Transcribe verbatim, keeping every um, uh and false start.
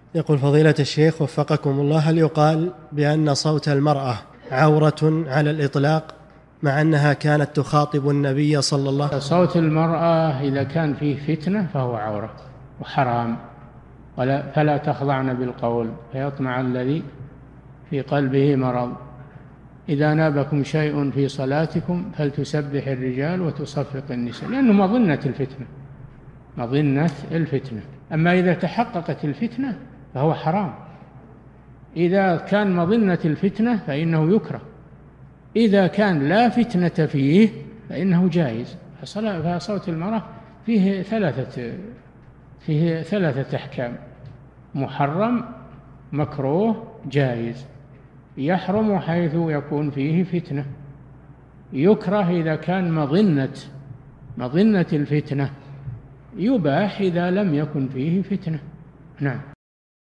يقول فضيلة الشيخ وفقكم الله، هل يقال بأن صوت المرأة عورة على الإطلاق مع أنها كانت تخاطب النبي صلى الله عليه وسلم؟ صوت المرأة إذا كان فيه فتنة فهو عورة وحرام، ولا فلا تخضعن بالقول فيطمع الذي في قلبه مرض. إذا نابكم شيء في صلاتكم فلتسبح الرجال وتصفق النساء، لأنه مظنة الفتنة، مظنة الفتنة. أما إذا تحققت الفتنة فهو حرام. إذا كان مظنة الفتنة فإنه يكره، إذا كان لا فتنة فيه فإنه جائز. فصوت المرأة فيه ثلاثة فيه ثلاثة أحكام: محرم، مكروه، جائز. يحرم حيث يكون فيه فتنة، يكره إذا كان مظنة مظنة الفتنة، يباح إذا لم يكن فيه فتنة. نعم.